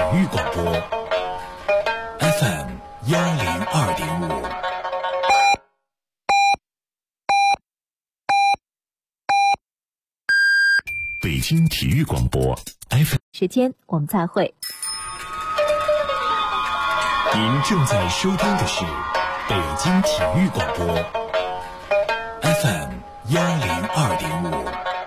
育广播 FM102.5。北京体育广播 FM。 时间我们再会。 您正在收听的是北京体育广播 FM102.5。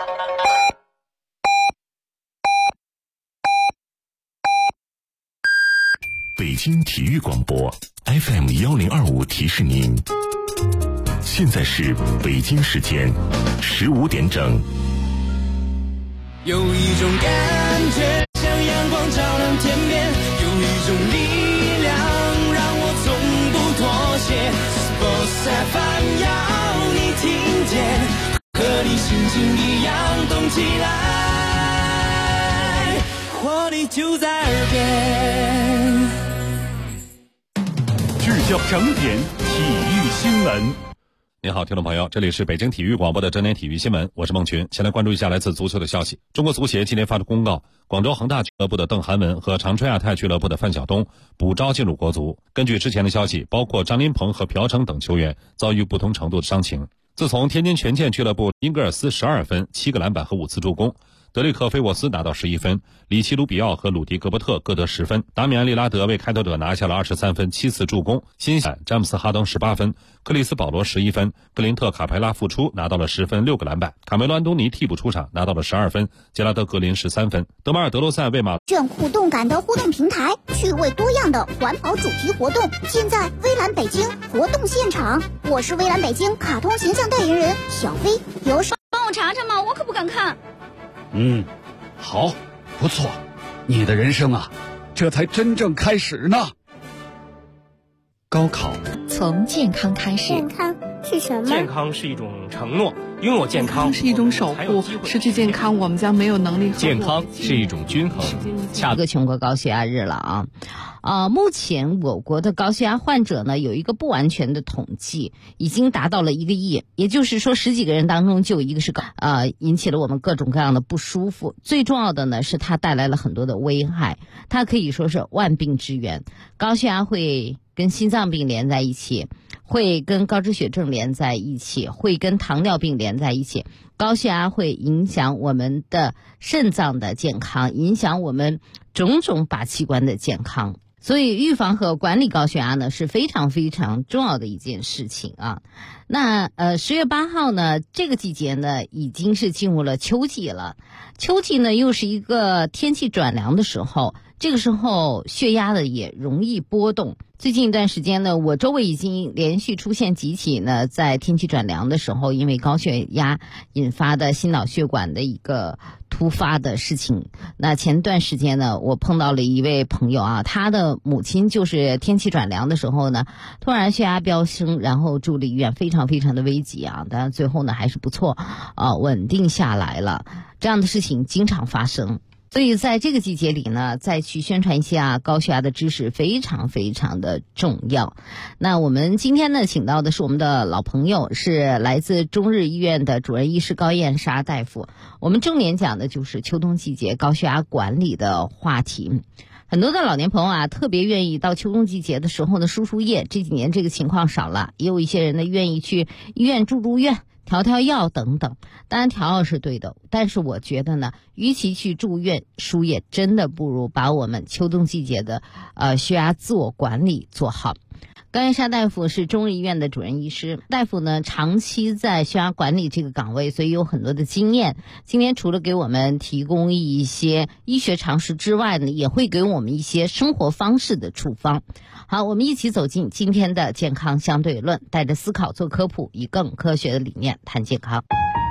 北京体育广播 FM1025 提示您，现在是北京时间15点整。 有一种感觉像阳光照亮天边，有一种力量让我从不妥协。Sports FM 要你听见，和你心情一样动起来，活力就在耳边。 聚焦整点体育新闻。 你好，听众朋友，这里是北京体育广播的整点体育新闻，我是孟群。先来关注一下来自足球的消息。中国足协今天发出公告，广州恒大俱乐部的邓涵文和长春亚泰俱乐部的范晓东补招进入国足。根据之前的消息，包括张琳芃和朴成等球员遭遇不同程度的伤情。自从天津权健俱乐部因格尔斯12分、7个篮板和5次助攻，德里克·菲沃斯拿到11分，里奇·卢比奥和鲁迪·戈伯特各得10分，达米安·利拉德为开拓者拿下了23分、7次助攻，新西兰詹姆斯·哈登18分，克里斯·保罗11分，格林特·卡佩拉复出拿到了10分、6个篮板，卡梅罗·安东尼替补出场拿到了12分，杰拉德·格林13分，德马尔·德罗赞为马炫互动感的互动平台，趣味多样的环保主题活动，现在微蓝北京活动现场，我是微蓝北京卡通形象代言人小飞，有手帮我查查嘛，我可不敢看。 好，不错，你的人生啊，这才真正开始呢。 高考从健康开始。 健康是什么？ 健康是一种承诺，拥有健康是一种守护，失去健康我们将没有能力。 健康是一种均衡。 一个全国高血压日了目前我国的高血压患者呢有一个不完全的统计，已经达到了1个亿，也就是说10几个人当中就有一个是引起了我们各种各样的不舒服。最重要的呢是它带来了很多的危害，它可以说是万病之源。高血压会跟心脏病连在一起，会跟高脂血症连在一起，会跟糖尿病连在一起。高血压会影响我们的肾脏的健康，影响我们种种靶器官的健康。所以预防和管理高血压呢是非常非常重要的一件事情啊。那10月8号呢，这个季节呢已经是进入了秋季了。秋季呢又是一个天气转凉的时候，这个时候血压呢也容易波动。最近一段时间呢，我周围已经连续出现几起呢，在天气转凉的时候，因为高血压引发的心脑血管的一个突发的事情。那前段时间呢，我碰到了一位朋友啊，他的母亲就是天气转凉的时候呢，突然血压飙升，然后住了医院，非常非常的危急啊，但最后呢还是不错稳定下来了。这样的事情经常发生。所以在这个季节里呢，再去宣传一下高血压的知识非常非常的重要。那我们今天呢请到的是我们的老朋友，是来自中日医院的主任医师高燕莎大夫。我们重点讲的就是秋冬季节高血压管理的话题。很多的老年朋友啊，特别愿意到秋冬季节的时候呢输输液，这几年这个情况少了，也有一些人呢愿意去医院住院调药等等。当然调药是对的，但是我觉得呢，与其去住院输液，真的不如把我们秋冬季节的血压自我管理做好。高燕莎大夫是中日医院的主任医师，大夫呢长期在血压管理这个岗位，所以有很多的经验。今天除了给我们提供一些医学常识之外呢，也会给我们一些生活方式的处方。好，我们一起走进今天的健康相对论，带着思考做科普，以更科学的理念谈健康。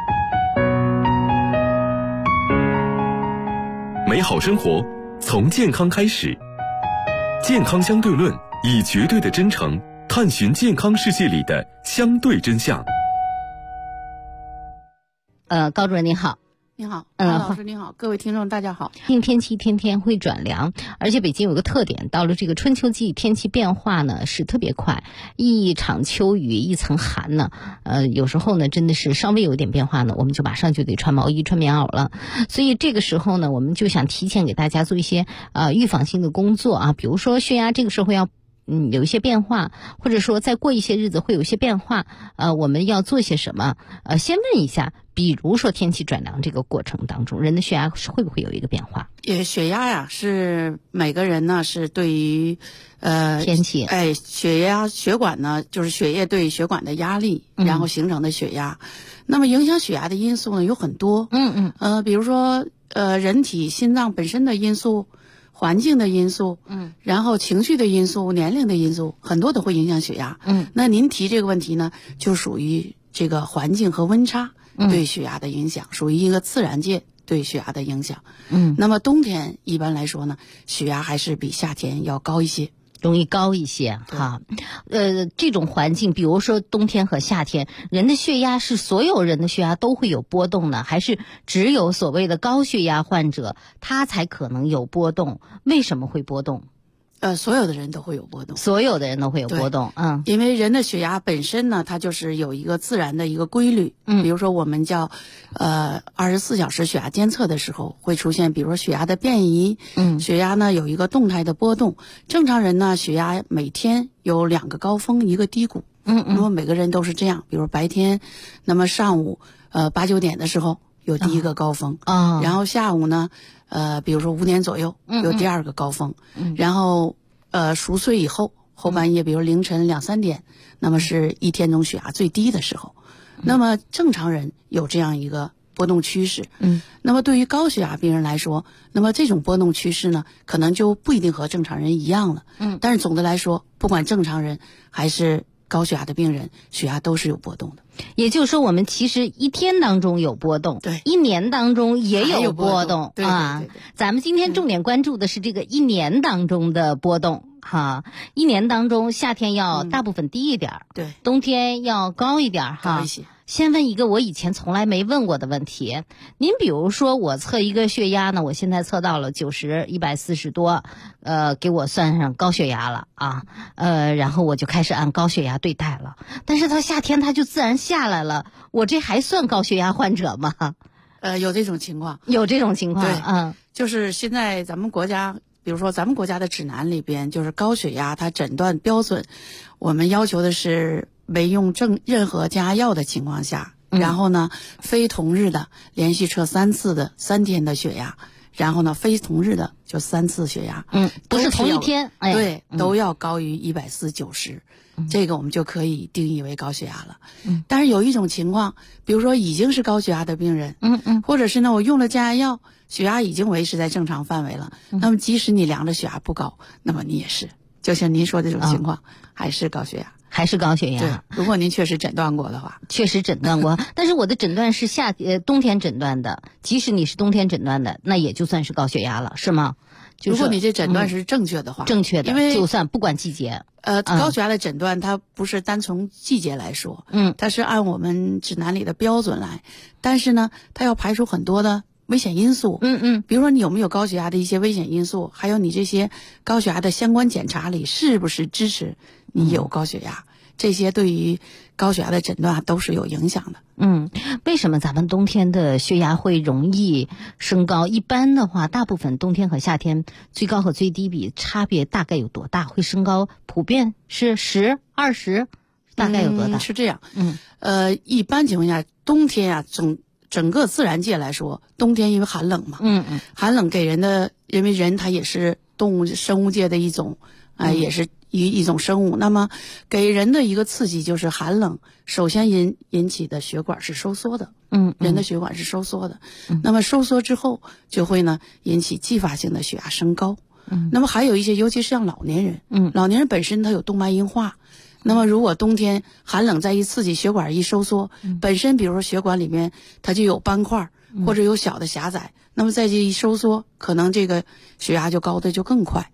美好生活从健康开始，健康相对论以绝对的真诚探寻健康世界里的相对真相。 高主任您好。 你好，老师你好，各位听众大家好。 天气天天会转凉，而且北京有个特点，到了这个春秋季，天气变化呢是特别快，一场秋雨一层寒呢，有时候呢真的是稍微有点变化呢，我们就马上就得穿毛衣穿棉袄了。所以这个时候呢，我们就想提前给大家做一些预防性的工作啊，比如说血压这个时候要有一些变化，或者说再过一些日子会有一些变化，我们要做些什么？先问一下，比如说天气转凉这个过程当中，人的血压会不会有一个变化？ 血压呀，是每个人呢是对于天气， 血压血管呢就是血液对血管的压力，然后形成的血压。那么影响血压的因素呢有很多，比如说人体心脏本身的因素。环境的因素，然后情绪的因素、年龄的因素，很多都会影响血压。那您提这个问题呢，就属于这个环境和温差对血压的影响，属于一个自然界对血压的影响。那么冬天一般来说呢，血压还是比夏天要高一些。 容易高一些哈，这种环境，比如说冬天和夏天，人的血压是所有人的血压都会有波动呢，还是只有所谓的高血压患者他才可能有波动？为什么会波动？ 所有的人都会有波动， 所有的人都会有波动， 因为人的血压本身呢，它就是有一个自然的一个规律，比如说我们叫24小时血压监测的时候会出现，比如说血压的变异，血压呢有一个动态的波动，正常人呢血压每天有2个高峰1个低谷，那么每个人都是这样，比如白天，那么上午8、9点的时候有第一个高峰，然后下午呢比如说5点左右有第2个高峰，然后熟睡以后后半夜，比如凌晨2、3点，那么是一天中血压最低的时候。那么正常人有这样一个波动趋势，那么对于高血压病人来说，那么这种波动趋势呢，可能就不一定和正常人一样了，但是总的来说，不管正常人还是高血压的病人，血压都是有波动的。 也就是说，我们其实一天当中有波动， 对 ，1年当中也有波动， 对啊。咱们今天重点关注的是这个1年当中的波动，哈。1年当中，夏天要大部分低一点， 对， 冬天要高一点，哈。 高一些。 先问一个我以前从来没问过的问题，您比如说我测一个血压呢，我现在测到了90、140多，给我算上高血压了啊，然后我就开始按高血压对待了，但是到夏天它就自然下来了，我这还算高血压患者吗？ 有这种情况， 有这种情况， 对，就是现在咱们国家。比如说咱们国家的指南里边，就是高血压它诊断标准，我们要求的是没用任何降压药的情况下，然后呢非同日的连续测3次的3天的血压，然后呢非同日的就3次血压， 不是同一天， 对，都要高于140、90，这个我们就可以定义为高血压了。但是有一种情况，比如说已经是高血压的病人，或者是呢我用了降压药，血压已经维持在正常范围了，那么即使你量的血压不高，那么你也是，就像您说这种情况，还是高血压。 还是高血压。 对，如果您确实诊断过的话。 确实诊断过，但是我的诊断是冬天诊断的，即使你是冬天诊断的，那也就算是高血压了，是吗？ 如果你这诊断是正确的话， 正确的， 因为就算不管季节。 高血压的诊断它不是单从季节来说，它是按我们指南里的标准来，但是呢，它要排除很多的危险因素，比如说你有没有高血压的一些危险因素，还有你这些高血压的相关检查里是不是支持你有高血压，这些对于高血压的诊断都是有影响的。 为什么咱们冬天的血压会容易升高？一般的话，大部分冬天和夏天最高和最低比差别大概有多大？会升高普遍是10、20，大概有多大？ 是这样，一般情况下，冬天啊，整个自然界来说，冬天因为寒冷嘛，寒冷给人的，因为人他也是动物生物界的一种，也是一种生物，那么给人的一个刺激就是寒冷，首先引起的血管是收缩的，人的血管是收缩的，那么收缩之后就会呢引起继发性的血压升高，那么还有一些，尤其是像老年人，老年人本身他有动脉硬化。那么如果冬天寒冷再一刺激，血管一收缩，本身比如说血管里面它就有斑块或者有小的狭窄，那么再这一收缩，可能这个血压就高的就更快。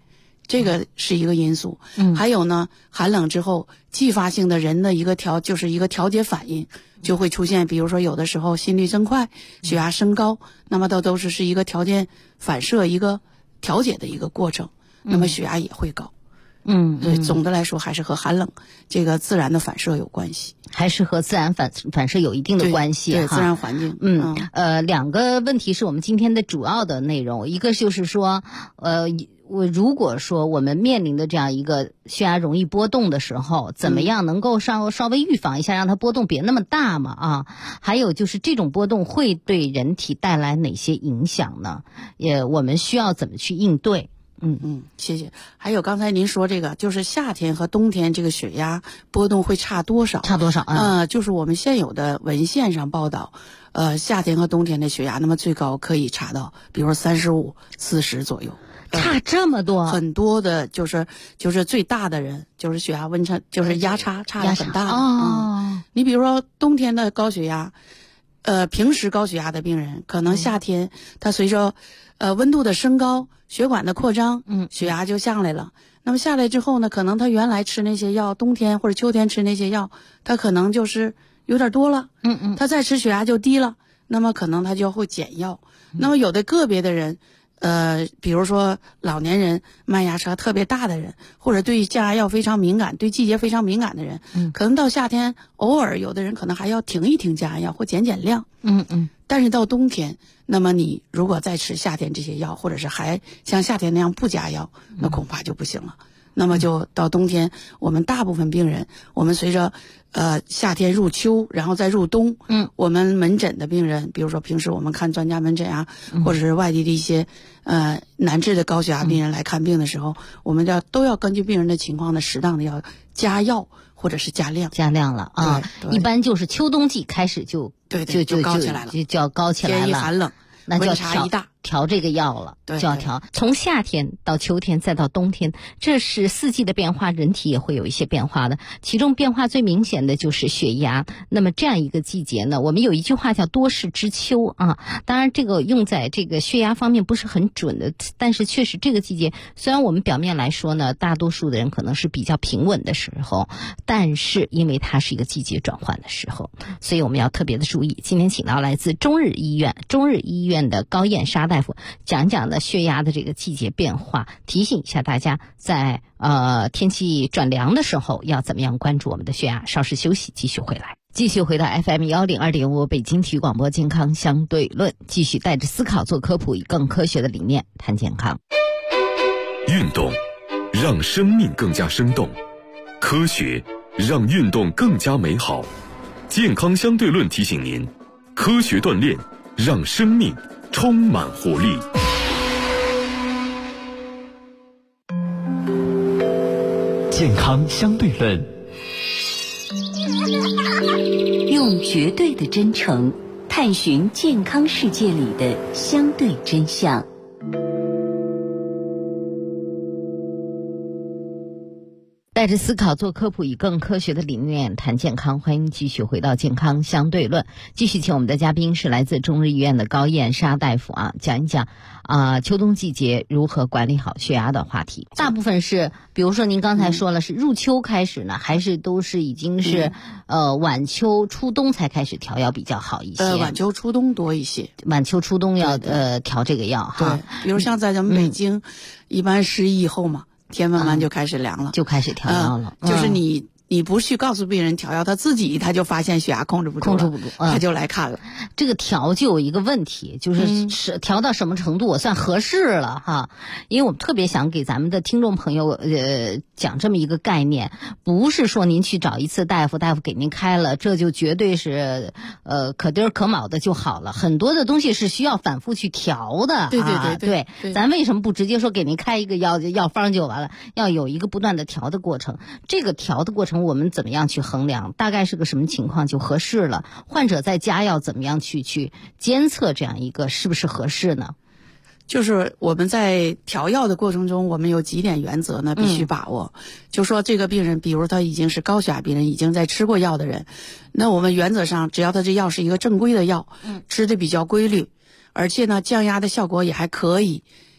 这个是一个因素。还有呢，寒冷之后继发性的人的一个调节反应就会出现，比如说有的时候心率增快，血压升高，那么都是一个条件反射一个调节的一个过程，那么血压也会高。所以总的来说还是和寒冷这个自然的反射有关系， 还是和自然反射有一定的关系。 对，自然环境。 两个问题是我们今天的主要的内容，一个就是说，如果说我们面临的这样一个血压容易波动的时候，怎么样能够稍微预防一下，让它波动别那么大嘛？啊，还有就是这种波动会对人体带来哪些影响呢？我们需要怎么去应对？ 谢谢。还有刚才您说这个，就是夏天和冬天这个血压波动会差多少？就是我们现有的文献上报道，夏天和冬天的血压，那么最高可以差到，比如说35、40左右。 差这么多？ 很多的就是最大的人，就是血压温差，就是压差得很大的。你比如说冬天的高血压，平时高血压的病人，可能夏天他随着温度的升高，血管的扩张，血压就下来了。那么下来之后呢，可能他原来吃那些药，冬天或者秋天吃那些药，他可能就是有点多了，他再吃血压就低了，那么可能他就会减药。那么有的个别的人，比如说老年人、慢压差特别大的人，或者对降压药非常敏感、对季节非常敏感的人，可能到夏天偶尔有的人可能还要停一停降压药或减量。但是到冬天，那么你如果再吃夏天这些药，或者是还像夏天那样不加药，那恐怕就不行了。那么就到冬天，我们大部分病人，我们随着夏天入秋，然后再入冬，我们门诊的病人，比如说平时我们看专家门诊啊，或者是外地的一些难治的高血压病人来看病的时候，我们都要根据病人的情况呢，适当的要加药或者是加量了啊。一般就是秋冬季开始就高起来了， 就要高起来了。 天一寒冷， 那就要温差一大。 调这个药了，就要调。从夏天到秋天再到冬天，这是四季的变化，人体也会有一些变化的。其中变化最明显的就是血压。那么这样一个季节呢，我们有一句话叫多事之秋啊。当然这个用在这个血压方面不是很准的，但是确实这个季节，虽然我们表面来说呢，大多数的人可能是比较平稳的时候，但是因为它是一个季节转换的时候，所以我们要特别的注意。今天请到来自中日医院的高燕莎大夫讲讲的血压的这个季节变化，提醒一下大家在天气转凉的时候要怎么样关注我们的血压。稍事休息，继续回来。继续回到 FM 102.5北京体育广播健康相对论，继续带着思考做科普，以更科学的理念谈健康。 运动让生命更加生动，科学让运动更加美好。健康相对论提醒您，科学锻炼让生命充满活力。 健康相对论， 用绝对的真诚探寻健康世界里的相对真相。 带着思考做科普，以更科学的理念谈健康。欢迎继续回到健康相对论，继续请我们的嘉宾是来自中日医院的高燕莎大夫啊，讲一讲秋冬季节如何管理好血压的话题。大部分是比如说您刚才说了是入秋开始呢，还是都是已经是晚秋初冬才开始调药比较好一些？ 晚秋初冬多一些， 晚秋初冬要调这个药哈。 对，比如像在咱们北京，一般11以后嘛，天慢慢就开始凉了， 就开始调药了。 就是你不去告诉病人调药，他就发现血压控制不住，他就来看了。 这个调就有一个问题，就是调到什么程度我算合适了哈？因为我们特别想给咱们的听众朋友讲这么一个概念，不是说您去找一次大夫，大夫给您开了，这就绝对是可丁可卯的就好了。很多的东西是需要反复去调的。对，咱为什么不直接说给您开一个药方就完了？要有一个不断的调的过程。这个调的过程我们怎么样去衡量？大概是个什么情况就合适了？患者在加药怎么样去监测这样一个是不是合适呢？ 就是我们在调药的过程中，我们有几点原则呢必须把握。就说这个病人，比如他已经是高血压病人，已经在吃过药的人，那我们原则上只要他这药是一个正规的药，吃的比较规律，而且呢降压的效果也还可以，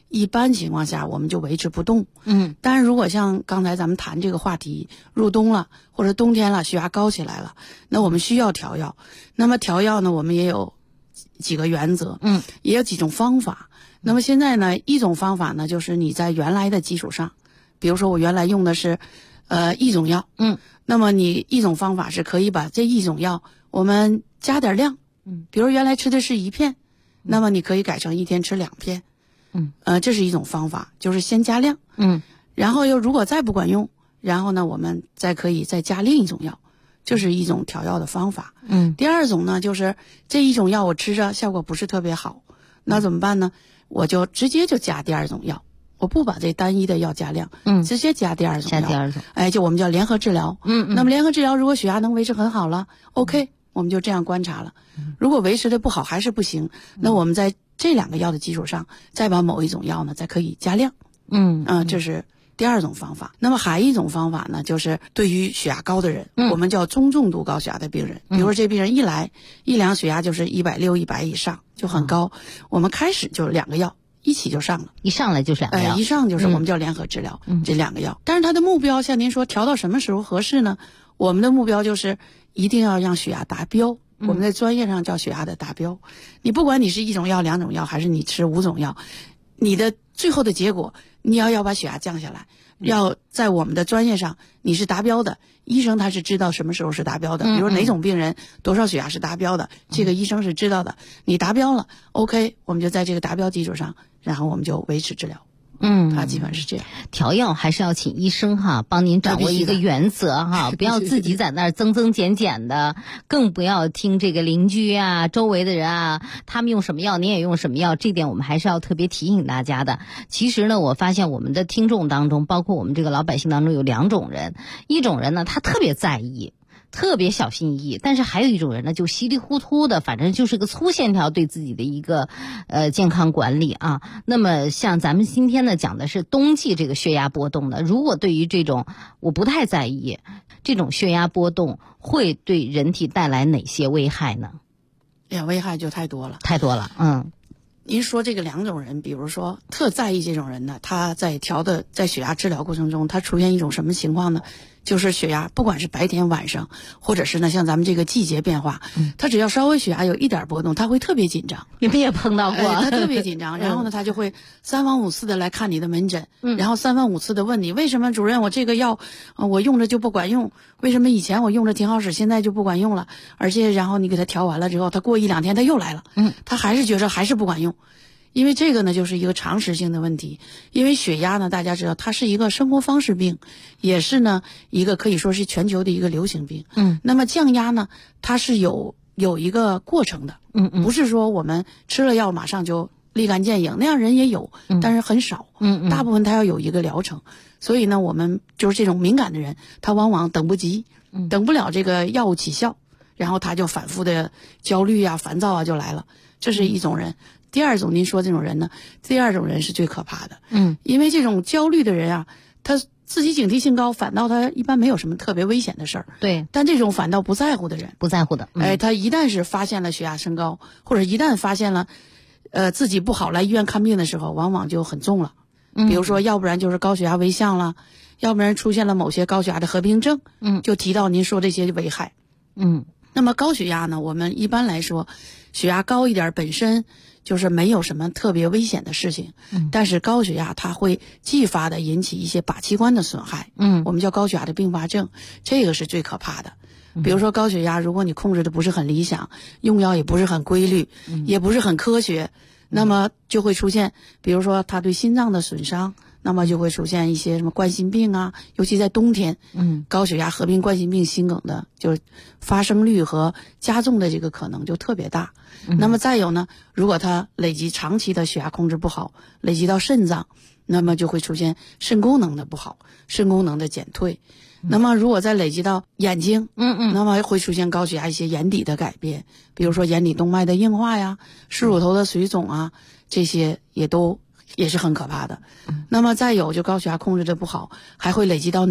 一般情况下我们就维持不动。但是如果像刚才咱们谈这个话题，入冬了或者冬天了，血压高起来了，那我们需要调药。那么调药呢，我们也有几个原则，也有几种方法。那么现在呢，一种方法呢，就是你在原来的基础上，比如说我原来用的是一种药，那么你一种方法是可以把这一种药我们加点量，比如原来吃的是1片，那么你可以改成1天吃2片，这是一种方法，就是先加量，然后又如果再不管用，然后呢我们可以再加另一种药，这是一种调药的方法。第二种呢，就是这一种药我吃着效果不是特别好，那怎么办呢？我就直接就加第二种药，我不把这单一的药加量，直接加第二种药， 加第二种， 就我们叫联合治疗。那么联合治疗如果血压能维持很好了，OK， 我们就这样观察了。如果维持的不好还是不行，那我们在这2个药的基础上，再把某一种药呢再可以加量。这是第二种方法。那么还一种方法呢，就是对于血压高的人，我们叫中重度高血压的病人，比如说这病人一来一量血压就是160、100以上，就很高，我们开始就2个药一起就上了， 一上来就是2个药， 一上就是我们叫联合治疗，这2个药。但是它的目标像您说调到什么时候合适呢？我们的目标就是一定要让血压达标，我们在专业上叫血压的达标。你不管你是1种药、2种药，还是你吃5种药，你的最后的结果你要把血压降下来，要在我们的专业上你是达标的，医生他是知道什么时候是达标的，比如哪种病人多少血压是达标的，这个医生是知道的，你达标了 OK， 我们就在这个达标基础上，然后我们就维持治疗。它基本是这样。 调药还是要请医生哈，帮您掌握一个原则哈，不要自己在那儿增增减减的，更不要听这个邻居啊、周围的人啊，他们用什么药，你也用什么药，这点我们还是要特别提醒大家的。其实呢，我发现我们的听众当中，包括我们这个老百姓当中有2种人，一种人呢，他特别在意，特别小心翼翼，但是还有一种人呢，就稀里糊涂的，反正就是个粗线条对自己的一个健康管理啊。那么像咱们今天呢讲的是冬季这个血压波动的，如果对于这种我不太在意，这种血压波动会对人体带来哪些危害呢？ 危害就太多了， 太多了。 您说这个2种人，比如说特在意这种人呢，他在血压治疗过程中，他出现一种什么情况呢？就是血压不管是白天晚上，或者是呢像咱们这个季节变化，他只要稍微血压有一点波动，他会特别紧张。 你们也碰到过？ 他特别紧张，然后呢他就会3番5次的来看你的门诊，然后3番5次的问你，为什么主任我这个药我用着就不管用？为什么以前我用着挺好使，现在就不管用了？而且然后你给他调完了之后，他过1、2天他又来了，他还是觉着还是不管用。因为这个呢就是一个常识性的问题，因为血压呢大家知道它是一个生活方式病，也是呢一个可以说是全球的一个流行病。那么降压呢它是有一个过程的，不是说我们吃了药马上就立竿见影，那样人也有，但是很少，大部分他要有一个疗程。所以呢我们就是这种敏感的人，他往往等不及，等不了这个药物起效，然后他就反复的焦虑啊、烦躁啊就来了，这是一种人。第二种您说这种人呢，第二种人是最可怕的，因为这种焦虑的人啊，他自己警惕性高，反倒他一般没有什么特别危险的事儿。 对， 但这种反倒不在乎的人， 不在乎的， 他一旦是发现了血压升高，或者一旦发现了，自己不好来医院看病的时候，往往就很重了。比如说，要不然就是高血压危象了，要不然出现了某些高血压的合并症，就提到您说这些危害。那么高血压呢，我们一般来说，血压高一点本身就是没有什么特别危险的事情，但是高血压它会继发的引起一些靶器官的损害，我们叫高血压的并发症，这个是最可怕的。比如说高血压，如果你控制的不是很理想，用药也不是很规律，也不是很科学，那么就会出现，比如说它对心脏的损伤，那么就会出现一些什么冠心病啊，尤其在冬天，高血压合并冠心病、心梗的，就是发生率和加重的这个可能就特别大。那么再有呢，如果它累积长期的血压控制不好，累积到肾脏，那么就会出现肾功能的不好，肾功能的减退。那么如果再累积到眼睛，那么会出现高血压一些眼底的改变，比如说眼底动脉的硬化呀、视乳头的水肿啊，这些也是很可怕的。那么再有就高血压控制的不好，还会累积到脑，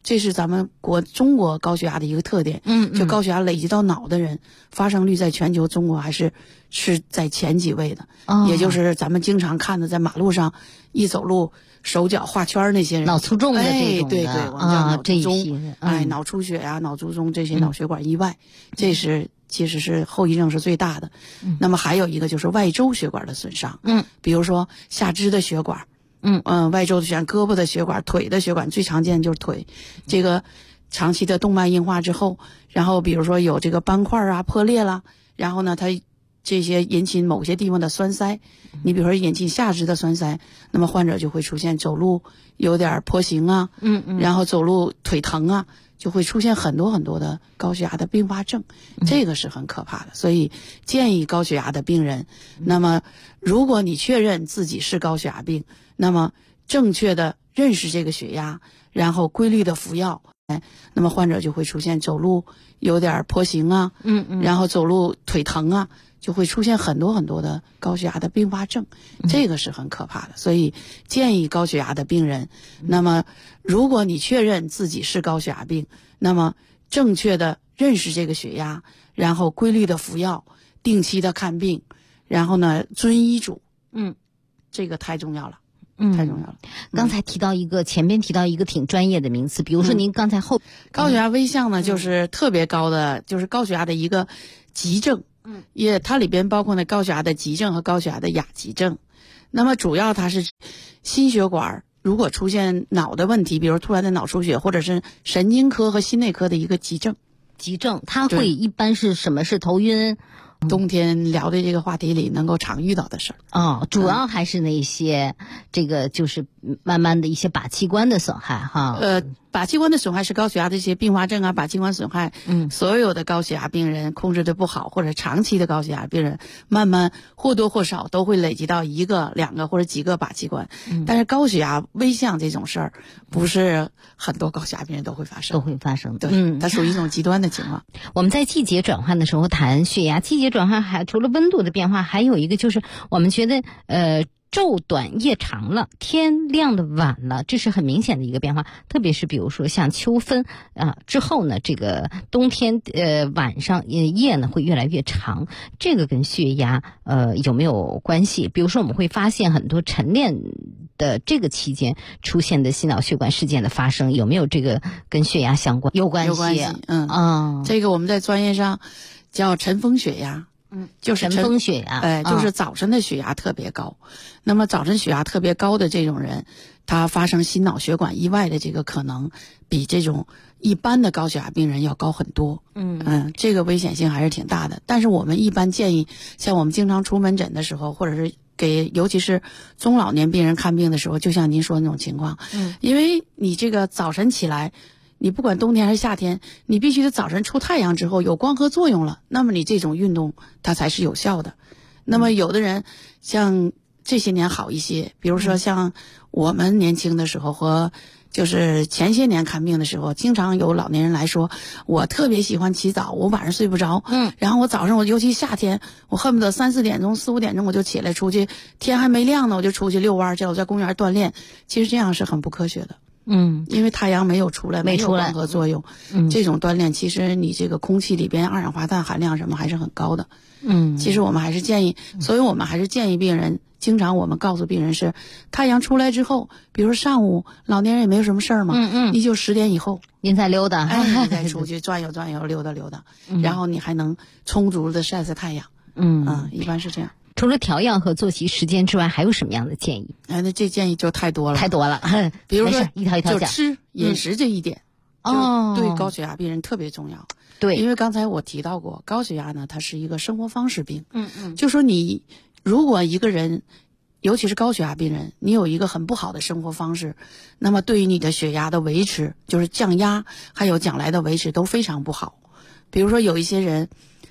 这是咱们中国高血压的一个特点。就高血压累积到脑的人，发生率在全球中国还是在前几位的。也就是咱们经常看的，在马路上一走路手脚画圈那些人， 脑卒中的这种的， 对，我们叫脑卒中，脑出血啊、脑卒中这些脑血管意外，这是其实是后遗症是最大的。那么还有一个就是外周血管的损伤，比如说下肢的血管。外周的血管、胳膊的血管、腿的血管，最常见就是腿。这个长期的动脉硬化之后，然后比如说有这个斑块啊、破裂啦，然后呢，它这些引起某些地方的栓塞，你比如说引起下肢的栓塞，那么患者就会出现走路有点跛行啊，然后走路腿疼啊，就会出现很多很多的高血压的并发症，这个是很可怕的。所以建议高血压的病人，那么如果你确认自己是高血压病，那么正确的认识这个血压，然后规律的服药，那么患者就会出现走路有点跛行啊，然后走路腿疼啊，就会出现很多很多的高血压的并发症，这个是很可怕的。所以建议高血压的病人，那么如果你确认自己是高血压病，那么正确的认识这个血压，然后规律的服药，定期的看病，然后呢遵医嘱，这个太重要了。太重要了。 刚才前边提到一个挺专业的名词，比如说您刚才高血压危象呢，就是特别高的，就是高血压的一个急症。它里边包括呢高血压的急症和高血压的亚急症。那么主要它是心血管如果出现脑的问题，比如突然的脑出血，或者是神经科和心内科的一个急症。 它会一般是什么？是头晕？ 冬天聊的这个话题里能够常遇到的事儿主要还是那些这个就是慢慢的一些靶器官的损害哈。 靶器官的损害是高血压的一些并发症啊，靶器官损害，所有的高血压病人控制的不好，或者长期的高血压病人，慢慢或多或少都会累积到1个、2个或者几个靶器官。但是高血压危象这种事儿，不是很多高血压病人都会发生，对，它属于一种极端的情况。 我们在季节转换的时候谈血压，季节转换还除了温度的变化，还有一个就是我们觉得昼短夜长了，天亮的晚了，这是很明显的一个变化。特别是比如说像秋分之后呢，这个冬天晚上夜呢会越来越长，这个跟血压有没有关系？比如说我们会发现很多晨练的这个期间出现的心脑血管事件的发生，有没有这个跟血压相关？有关系。 这个我们在专业上叫晨风血压。就是晨风血压， 就是早晨的血压特别高。那么早晨血压特别高的这种人，他发生心脑血管意外的这个可能比这种一般的高血压病人要高很多。这个危险性还是挺大的。但是我们一般建议，像我们经常出门诊的时候，或者是尤其是中老年病人看病的时候，就像您说的那种情况，因为你这个早晨起来，你不管冬天还是夏天，你必须得早晨出太阳之后有光合作用了，那么你这种运动它才是有效的。那么有的人像这些年好一些，比如说像我们年轻的时候和就是前些年看病的时候，经常有老年人来说，我特别喜欢起早，我晚上睡不着，然后我早上尤其夏天，我恨不得3、4点钟、4、5点钟我就起来出去，天还没亮呢我就出去遛弯去，我在公园锻炼。其实这样是很不科学的。因为太阳没有出来，没有光合作用，这种锻炼其实你这个空气里边二氧化碳含量什么还是很高的。其实我们还是建议，所以我们还是建议病人，经常我们告诉病人是，太阳出来之后，比如说上午老年人也没有什么事儿嘛，你就10点以后您再溜达， 你再出去转悠转悠，溜达溜达，然后你还能充足的晒晒太阳。一般是这样。 除了调养和作息时间之外，还有什么样的建议？ 那这建议就太多了，比如说一条一条讲， 就吃饮食这一点，对高血压病人特别重要。 对， 因为刚才我提到过，高血压呢，它是一个生活方式病。就说你如果一个人，尤其是高血压病人，你有一个很不好的生活方式，那么对于你的血压的维持，就是降压，还有将来的维持都非常不好。比如说有一些人，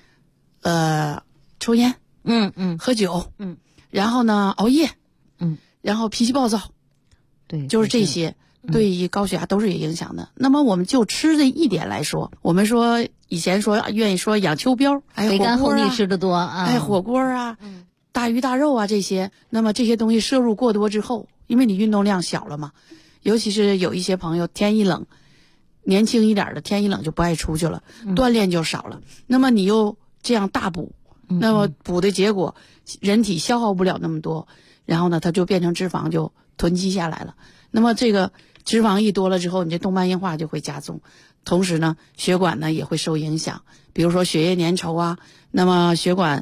抽烟。喝酒，然后呢熬夜，然后脾气暴躁， 对， 就是这些对于高血压都是有影响的。那么我们就吃这一点来说，我们说以前说愿意说养秋膘， 肥甘厚腻吃的多啊， 火锅啊，大鱼大肉啊这些，那么这些东西摄入过多之后，因为你运动量小了嘛，尤其是有一些朋友天一冷， 年轻一点的天一冷就不爱出去了，锻炼就少了。那么你又这样大补，那么补的结果，人体消耗不了那么多，然后呢，它就变成脂肪就囤积下来了。那么这个脂肪一多了之后，你这动脉硬化就会加重，同时呢，血管呢也会受影响，比如说血液粘稠啊，那么血管，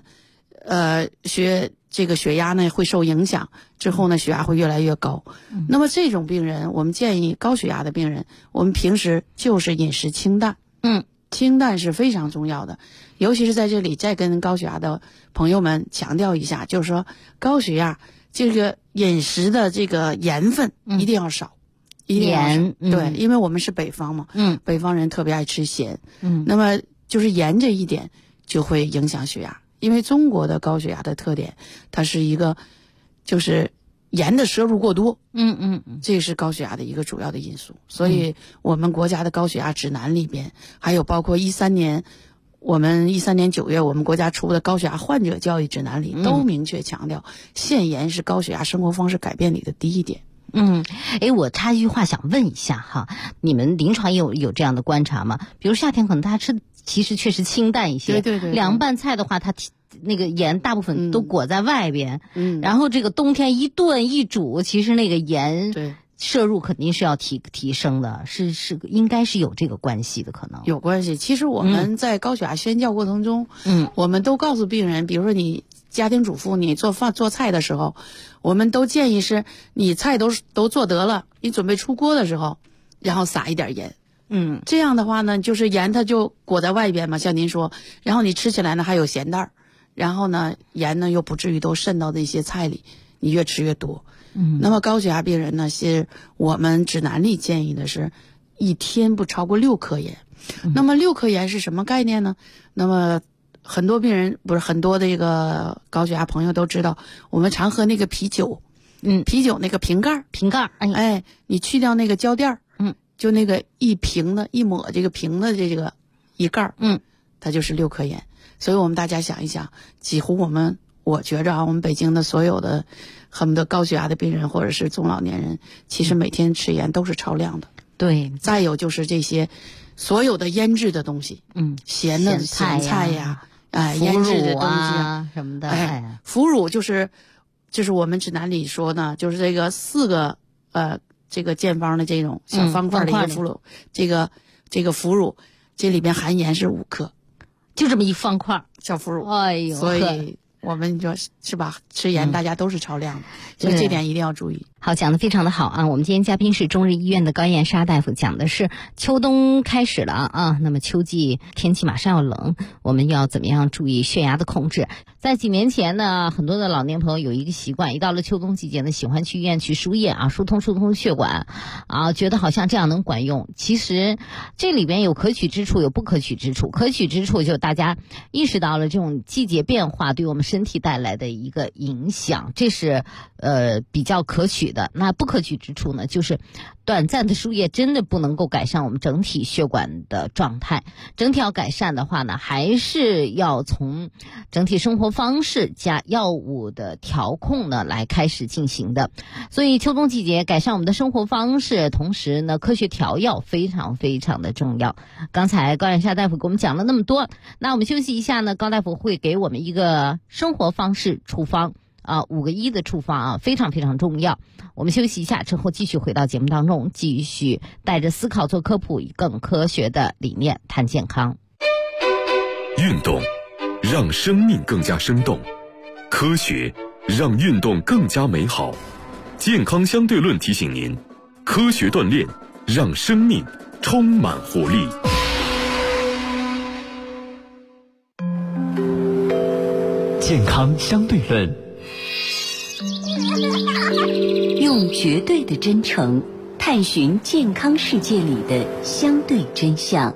血压呢会受影响，之后呢血压会越来越高。那么这种病人，我们建议高血压的病人，我们平时就是饮食清淡，清淡是非常重要的。尤其是在这里再跟高血压的朋友们强调一下，就是说高血压这个饮食的这个盐分一定要少，一定要少。对，因为我们是北方嘛，北方人特别爱吃咸，那么就是盐这一点就会影响血压。因为中国的高血压的特点，它是一个就是盐的摄入过多，这是高血压的一个主要的因素。所以我们国家的高血压指南里边，还有包括13年9月我们国家出的高血压患者教育指南里，都明确强调限盐是高血压生活方式改变里的第一点。 我插一句话想问一下哈，你们临床有这样的观察吗？比如夏天可能大家吃其实确实清淡一些，对，凉拌菜的话，它那个盐大部分都裹在外边，然后这个冬天一炖一煮，其实那个盐摄入肯定是要提升的，是应该是有这个关系的，可能有关系。其实我们在高血压宣教过程中，我们都告诉病人，比如说你家庭主妇你做菜的时候，我们都建议是你菜都做得了，你准备出锅的时候，然后撒一点盐。这样的话呢，就是盐它就裹在外边嘛，像您说，然后你吃起来呢还有咸淡，然后呢盐呢又不至于都渗到那些菜里，你越吃越多。那么高血压病人呢，是我们指南里建议的是一天不超过6克盐。那么6克盐是什么概念呢？那么很多病人不是很多的这个高血压朋友都知道，我们常喝那个啤酒，啤酒那个瓶盖，你去掉那个胶垫，就那个一抹这个瓶的这个一盖，它就是6克盐。所以我们大家想一想，几乎我觉着我们北京的所有的恨不得高血压的病人或者是中老年人，其实每天吃盐都是超量的。 对， 再有就是这些所有的腌制的东西，咸菜呀，腌制的东西啊什么的， 腐乳就是我们指南里说呢，就是这个4个这个见方的这种小方块的一个腐乳，这个腐乳这里边含盐是5克， 就这么一方块小腐乳。 所以我们就是吧，吃盐大家都是超量的，所以这点一定要注意。 好，讲得非常的好啊！我们今天嘉宾是中日医院的高燕莎大夫，讲的是秋冬开始了啊，那么秋季天气马上要冷，我们要怎么样注意血压的控制？在几年前呢，很多的老年朋友有一个习惯，一到了秋冬季节呢，喜欢去医院去输液啊，疏通血管啊，觉得好像这样能管用。其实这里边有可取之处，有不可取之处。可取之处就大家意识到了这种季节变化对我们身体带来的一个影响，这是比较可取的。那不可取之处呢，就是短暂的输液真的不能够改善我们整体血管的状态。整体要改善的话呢，还是要从整体生活方式加药物的调控呢来开始进行的。所以秋冬季节改善我们的生活方式，同时呢科学调药非常非常的重要。刚才高燕莎大夫给我们讲了那么多，那我们休息一下呢，高大夫会给我们一个生活方式处方5个1的处方啊，非常非常重要。我们休息一下之后继续回到节目当中，继续带着思考做科普，以更科学的理念谈健康。 运动让生命更加生动，科学让运动更加美好。健康相对论提醒您，科学锻炼让生命充满活力。 健康相对论， 用绝对的真诚探寻健康世界里的相对真相。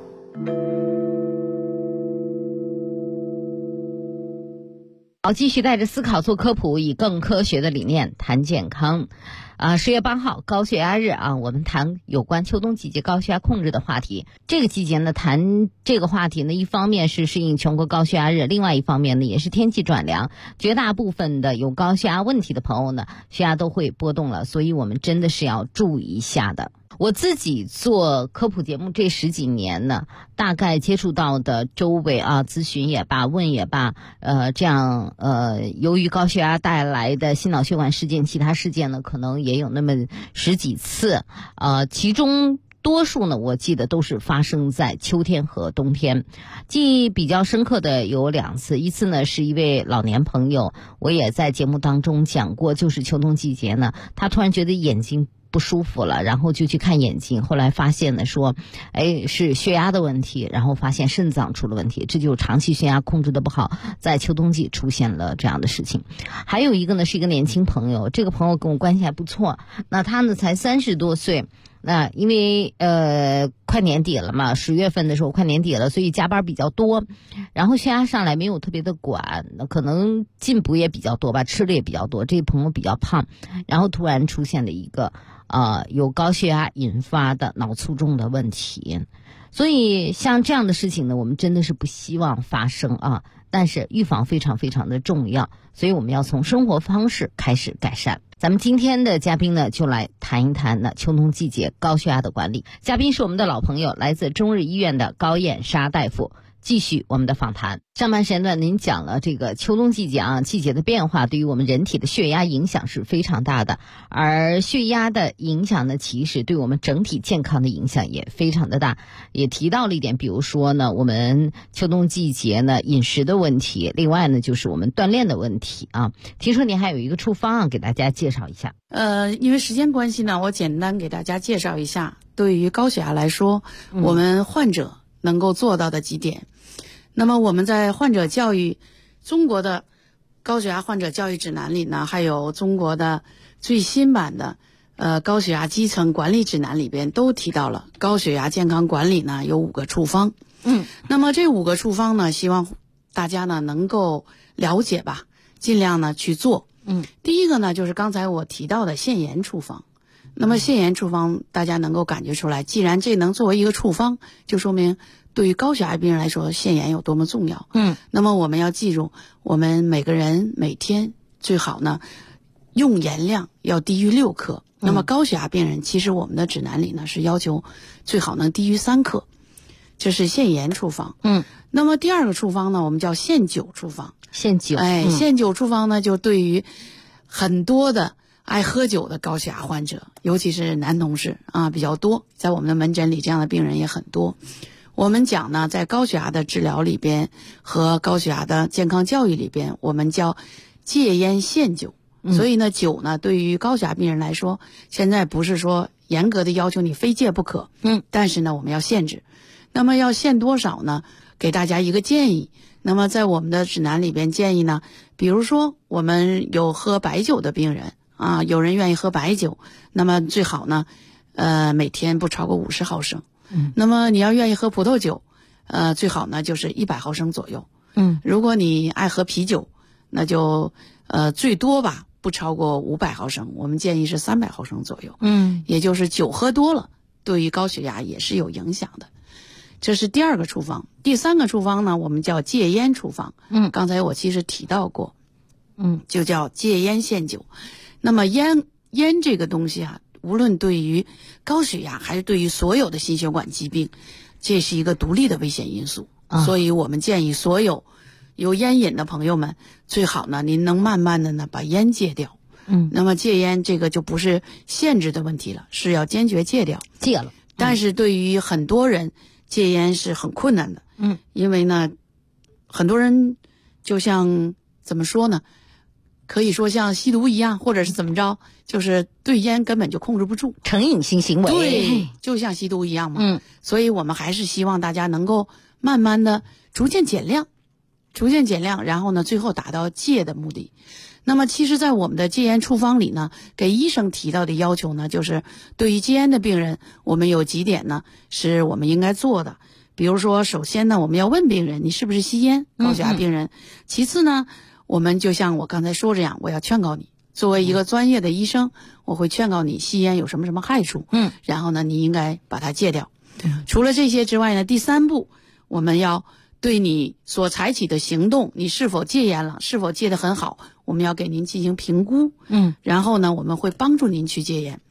好，继续带着思考做科普，以更科学的理念谈健康。10月8号高血压日啊，我们谈有关秋冬季节高血压控制的话题。这个季节呢，谈这个话题呢，一方面是适应全国高血压日，另外一方面呢，也是天气转凉，绝大部分的有高血压问题的朋友呢，血压都会波动了，所以我们真的是要注意一下的。 我自己做科普节目这10几年呢，大概接触到的周围啊，咨询也罢，问也罢，这样由于高血压带来的心脑血管事件、其他事件呢，可能也有那么10几次，其中多数呢，我记得都是发生在秋天和冬天。记忆比较深刻的有2次，一次呢是一位老年朋友，我也在节目当中讲过，就是秋冬季节呢，他突然觉得眼睛不舒服了，然后就去看眼睛，后来发现呢说，是血压的问题，然后发现肾脏出了问题，这就是长期血压控制的不好，在秋冬季出现了这样的事情。还有一个呢是一个年轻朋友，这个朋友跟我关系还不错，那他呢才30多岁。那因为快年底了嘛，10月份的时候快年底了，所以加班比较多，然后血压上来没有特别的管，可能进补也比较多吧，吃的也比较多，这个朋友比较胖，然后突然出现了一个由高血压引发的脑卒中的问题。所以像这样的事情呢，我们真的是不希望发生啊，但是预防非常非常的重要，所以我们要从生活方式开始改善。咱们今天的嘉宾呢，就来谈一谈呢秋冬季节高血压的管理。嘉宾是我们的老朋友，来自中日医院的高燕莎大夫。继续我们的访谈。上半时段您讲了这个秋冬季节啊，季节的变化对于我们人体的血压影响是非常大的，而血压的影响呢，其实对我们整体健康的影响也非常的大。也提到了一点，比如说呢，我们秋冬季节呢饮食的问题，另外呢就是我们锻炼的问题啊。听说您还有一个处方啊，给大家介绍一下。 因为时间关系呢，我简单给大家介绍一下，对于高血压来说，我们患者能够做到的几点。那么我们在患者教育，中国的高血压患者教育指南里呢，还有中国的最新版的高血压基层管理指南里边都提到了高血压健康管理呢有5个处方。那么这5个处方呢，希望大家呢能够了解吧，尽量呢去做。第一个呢就是刚才我提到的限盐处方。那么限盐处方大家能够感觉出来，既然这能作为一个处方，就说明对于高血压病人来说，限盐有多么重要。那么我们要记住，我们每个人每天最好呢用盐量要低于6克。那么高血压病人其实我们的指南里呢是要求最好能低于3克，这是限盐处方。那么第2个处方呢，我们叫限酒处方。 限酒， 限酒处方呢，就对于很多的爱喝酒的高血压患者，尤其是男同事啊比较多，在我们的门诊里这样的病人也很多。我们讲呢，在高血压的治疗里边和高血压的健康教育里边，我们叫戒烟限酒。所以呢，酒呢对于高血压病人来说，现在不是说严格的要求你非戒不可，但是呢我们要限制。那么要限多少呢？给大家一个建议。那么在我们的指南里边建议呢，比如说我们有喝白酒的病人啊，有人愿意喝白酒，那么最好呢每天不超过50毫升。那么你要愿意喝葡萄酒，最好呢就是100毫升左右。如果你爱喝啤酒，那就最多吧不超过500毫升，我们建议是300毫升左右。也就是酒喝多了对于高血压也是有影响的。这是第2个处方。第3个处方呢，我们叫戒烟处方。刚才我其实提到过，就叫戒烟限酒。那么烟这个东西啊，无论对于高血压还是对于所有的心血管疾病，这是一个独立的危险因素。所以我们建议所有有烟瘾的朋友们，最好呢您能慢慢的呢把烟戒掉。那么戒烟这个就不是限制的问题了，是要坚决戒掉。 戒了。 但是对于很多人戒烟是很困难的。因为呢很多人就像怎么说呢，可以说像吸毒一样，或者是怎么着，就是对烟根本就控制不住， 成瘾性行为。 对，就像吸毒一样嘛。所以我们还是希望大家能够慢慢的逐渐减量，然后呢最后达到戒的目的。那么其实在我们的戒烟处方里呢，给医生提到的要求呢，就是对于戒烟的病人，我们有几点呢是我们应该做的。比如说首先呢，我们要问病人你是不是吸烟，高血压病人。其次呢，我们就像我刚才说这样，我要劝告你，作为一个专业的医生，我会劝告你吸烟有什么害处。然后呢你应该把它戒掉。除了这些之外呢，第3步我们要对你所采取的行动，你是否戒烟了，是否戒得很好，我们要给您进行评估。然后呢我们会帮助您去戒烟。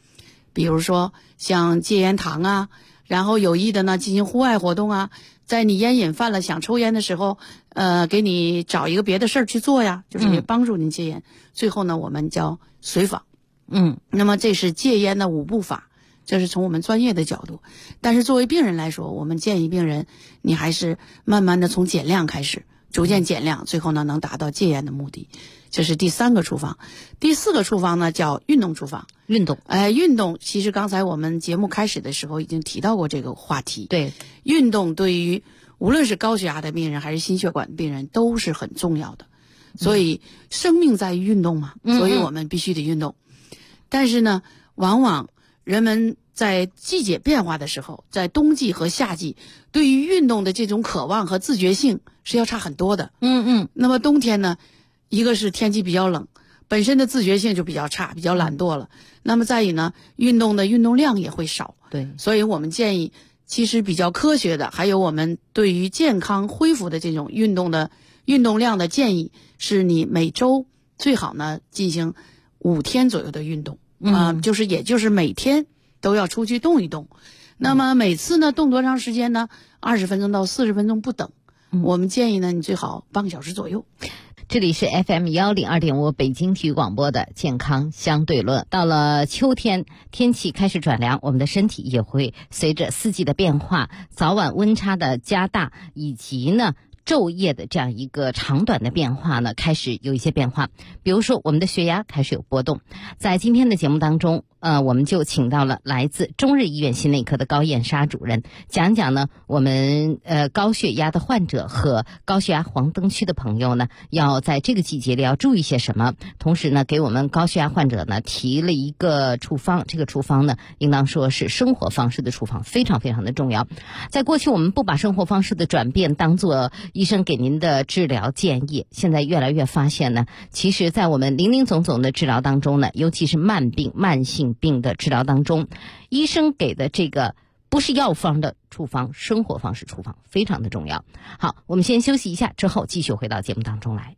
比如说像戒烟糖啊，然后有意的呢进行户外活动啊，在你烟瘾犯了想抽烟的时候，给你找一个别的事儿去做呀，就是也帮助您戒烟。最后呢，我们叫随访。那么这是戒烟的5步法，这是从我们专业的角度。但是作为病人来说，我们建议病人你还是慢慢的从减量开始，逐渐减量，最后呢能达到戒烟的目的。这是第3个处方。第4个处方呢叫运动处方。 运动其实刚才我们节目开始的时候已经提到过这个话题。 对， 运动对于无论是高血压的病人还是心血管病人都是很重要的。所以生命在于运动嘛，所以我们必须得运动。但是呢，往往人们在季节变化的时候，在冬季和夏季，对于运动的这种渴望和自觉性是要差很多的。那么冬天呢，一个是天气比较冷，本身的自觉性就比较差，比较懒惰了。那么再一呢，运动量也会少。 对， 所以我们建议，其实比较科学的，还有我们对于健康恢复的这种运动量的建议，是你每周最好呢进行5天左右的运动。也就是每天都要出去动一动。那么每次呢动多长时间呢？20分钟到40分钟不等。我们建议呢，你最好半个小时左右。 这里是 FM102.5 北京体育广播的健康相对论。到了秋天，天气开始转凉，我们的身体也会随着四季的变化，早晚温差的加大，以及呢昼夜的这样一个长短的变化呢，开始有一些变化。比如说我们的血压开始有波动。在今天的节目当中，我们就请到了来自中日医院心内科的高燕莎主任，讲讲呢我们高血压的患者和高血压黄灯区的朋友呢，要在这个季节里要注意些什么。同时呢，给我们高血压患者呢提了一个处方，这个处方呢应当说是生活方式的处方，非常非常的重要。在过去我们不把生活方式的转变当做医生给您的治疗建议，现在越来越发现呢，其实在我们林林总总的治疗当中呢，尤其是慢性病的治疗当中，医生给的这个不是药方的处方，生活方式处方非常的重要。好，我们先休息一下，之后继续回到节目当中来。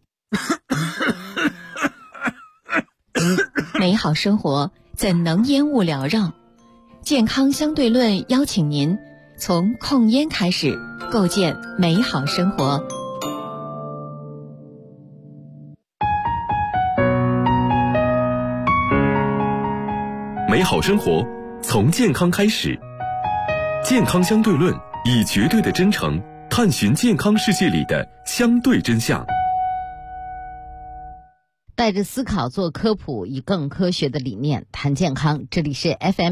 美好生活怎能烟雾缭绕？健康相对论邀请您从控烟开始，构建美好生活。 美好生活从健康开始，健康相对论以绝对的真诚探寻健康世界里的相对真相。 带着思考做科普，以更科学的理念谈健康。这里是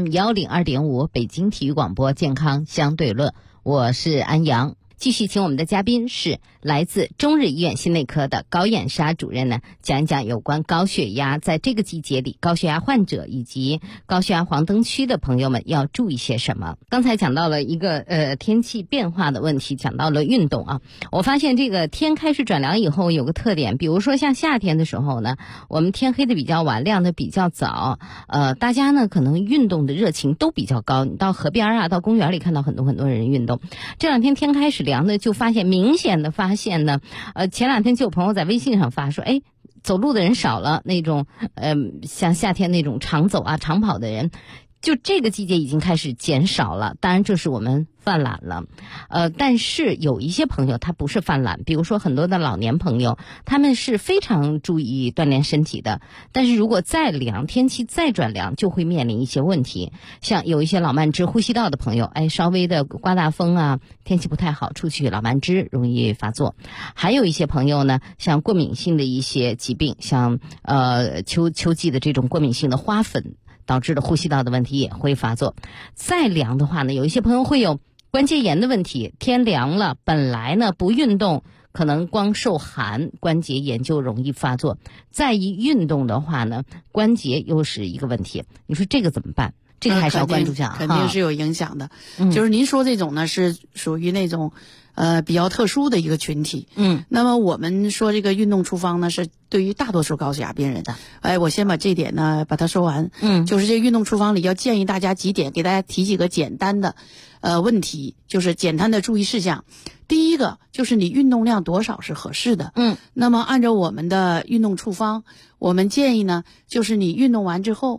FM102.5 北京体育广播健康相对论，我是安阳。继续请我们的嘉宾是来自中日医院心内科的高燕莎主任呢，讲一讲有关高血压在这个季节里高血压患者以及高血压黄灯区的朋友们要注意些什么。刚才讲到了一个天气变化的问题，讲到了运动啊。我发现这个天开始转凉以后有个特点，比如说像夏天的时候呢，我们天黑的比较晚，亮的比较早，大家呢可能运动的热情都比较高，你到河边啊，到公园里看到很多人运动。这两天天开始凉的，就明显的发现呢，前两天就有朋友在微信上发说，走路的人少了，那种像夏天那种长走啊长跑的人，就这个季节已经开始减少了。当然这是我们犯懒了，但是有一些朋友他不是犯懒，比如说很多的老年朋友，他们是非常注意锻炼身体的，但是如果再凉，天气再转凉，就会面临一些问题。像有一些老慢支呼吸道的朋友，稍微的刮大风啊，天气不太好，出去老慢支容易发作。还有一些朋友呢，像过敏性的一些疾病，像秋季的这种过敏性的花粉导致的呼吸道的问题也会发作。再凉的话呢，有一些朋友会有关节炎的问题，天凉了，本来呢不运动，可能光受寒，关节炎就容易发作。再一运动的话呢，关节又是一个问题。你说这个怎么办？这个还是要关注一下， 肯定是有影响的。就是您说这种呢，是属于那种比较特殊的一个群体。那么我们说这个运动处方呢，是对于大多数高血压病人的。我先把这点呢把它说完。就是这运动处方里要建议大家几点，给大家提几个简单的问题，就是简单的注意事项。第一个就是你运动量多少是合适的。那么按照我们的运动处方，我们建议呢，就是你运动完之后，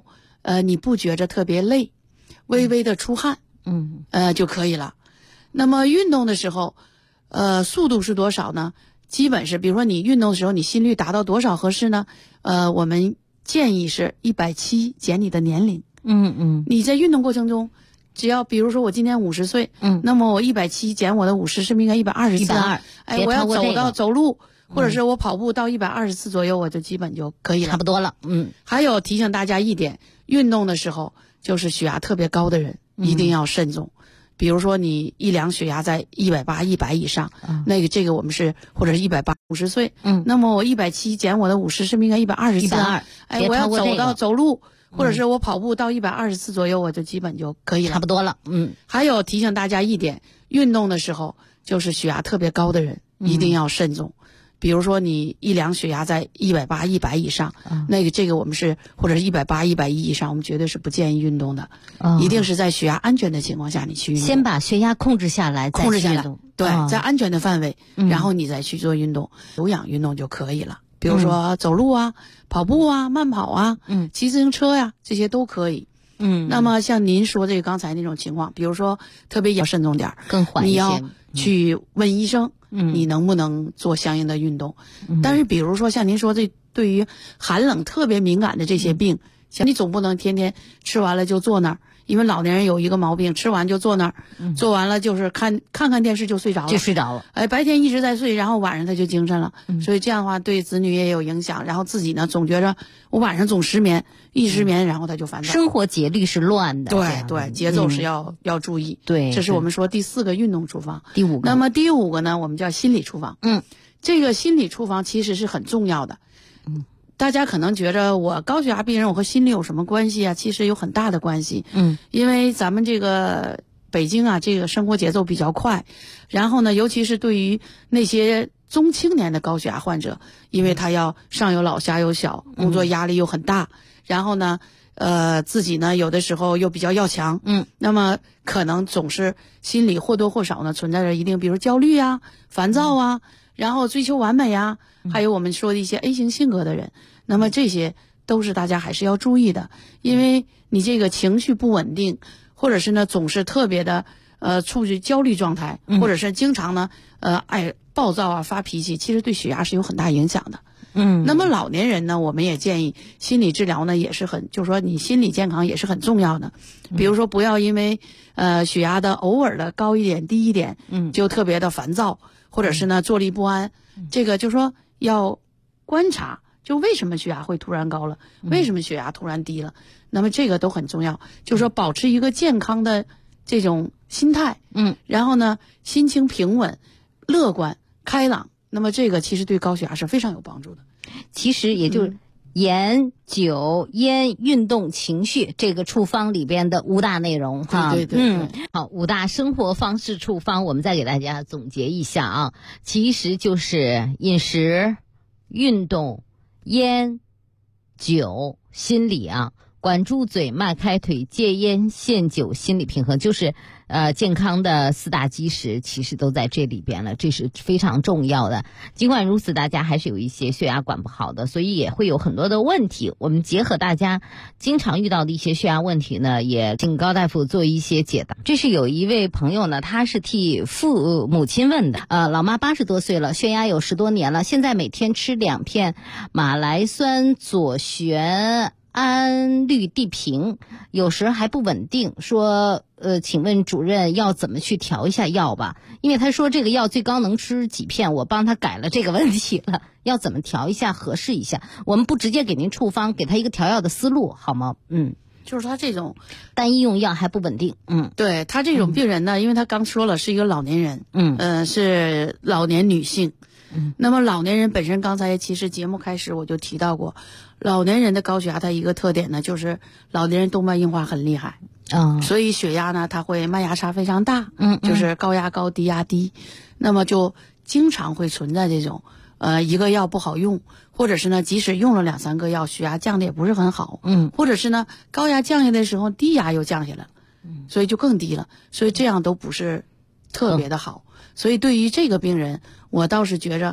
你不觉着特别累，微微的出汗，就可以了。那么运动的时候，速度是多少呢？基本是，比如说你运动的时候，你心率达到多少合适呢？我们建议是170减你的年龄。你在运动过程中，只要比如说我今年50岁，那么我170减我的50，是不是应该120次啊？我要走路，或者是我跑步到120次左右，我就基本就可以了， 差不多了。 还有提醒大家一点，运动的时候，就是血压特别高的人一定要慎重。比如说你一量血压在180、100以上，这个我们是或者是180，50岁，那么我170减我的50，是不是应该120次啊？我要走路，或者是我跑步到120次左右，我就基本就可以了， 差不多了。 还有提醒大家一点，运动的时候，就是血压特别高的人一定要慎重。比如说你一量血压在180、100以上，这个我们是或者是180、110以上，我们绝对是不建议运动的，一定是在血压安全的情况下你去运动。 先把血压控制下来，再去运动。 对，在安全的范围，然后你再去做运动，有氧运动就可以了。比如说走路啊、跑步啊、慢跑啊、骑自行车呀，这些都可以。那么像您说这个刚才那种情况，比如说特别要慎重点， 更缓一些， 你要去问医生。你能不能做相应的运动？但是比如说像您说这对于寒冷特别敏感的这些病，像你总不能天天吃完了就坐那儿，因为老年人有一个毛病，吃完就坐那儿，做完了就是看电视就睡着了，白天一直在睡，然后晚上他就精神了，所以这样的话对子女也有影响，然后自己呢总觉着我晚上总失眠，一失眠然后他就烦躁， 生活节律是乱的， 对，节奏是要注意， 对， 这是我们说第4个运动处方。 第5个， 那么第5个呢，我们叫心理处方。这个心理处方其实是很重要的。大家可能觉着我高血压病人，我和心理有什么关系啊？其实有很大的关系。因为咱们这个北京啊，这个生活节奏比较快，然后呢，尤其是对于那些中青年的高血压患者，因为他要上有老下有小，工作压力又很大，然后呢，自己呢有的时候又比较要强，那么可能总是心里或多或少呢存在着一定，比如焦虑啊、烦躁啊，然后追求完美啊，还有我们说的一些 A 型性格的人，那么这些都是大家还是要注意的，因为你这个情绪不稳定，或者是呢总是特别的处于焦虑状态，或者是经常呢爱暴躁啊、发脾气，其实对血压是有很大影响的。那么老年人呢，我们也建议心理治疗呢也是就是说你心理健康也是很重要的。比如说不要因为血压的偶尔的高一点低一点，就特别的烦躁，或者是呢坐立不安。这个就是说要观察，就为什么血压会突然高了，为什么血压突然低了，那么这个都很重要。就是说保持一个健康的这种心态，然后呢心情平稳、乐观、开朗。那么这个其实对高血压是非常有帮助的。 其实也就是盐、酒、烟、运动、情绪这个处方里边的5大内容哈。 对。 好，5大生活方式处方，我们再给大家总结一下啊。其实就是饮食、运动、烟、酒、心理啊。管住嘴，迈开腿，戒烟限酒，心理平衡，就是健康的4大基石，其实都在这里边了，这是非常重要的。尽管如此，大家还是有一些血压管不好的，所以也会有很多的问题。我们结合大家经常遇到的一些血压问题呢，也请高大夫做一些解答。这是有一位朋友呢，他是替母亲问的，老妈80多岁了，血压有10多年了，现在每天吃2片马来酸左旋氨氯地平，有时还不稳定，说请问主任要怎么去调一下药吧？因为他说这个药最高能吃几片，我帮他改了这个问题了，要怎么调一下合适一下？我们不直接给您处方，给他一个调药的思路好吗？ 就是他这种单一用药还不稳定， 对，他这种病人呢，因为他刚说了是一个老年人，是老年女性。那么老年人本身，刚才其实节目开始我就提到过，老年人的高血压它一个特点呢，就是老年人动脉硬化很厉害，所以血压呢它会脉压差非常大，就是高压高低压低，那么就经常会存在这种一个药不好用，或者是呢即使用了2、3个药，血压降的也不是很好，或者是呢高压降下来的时候低压又降下来了，所以就更低了，所以这样都不是特别的好。所以对于这个病人，我倒是觉着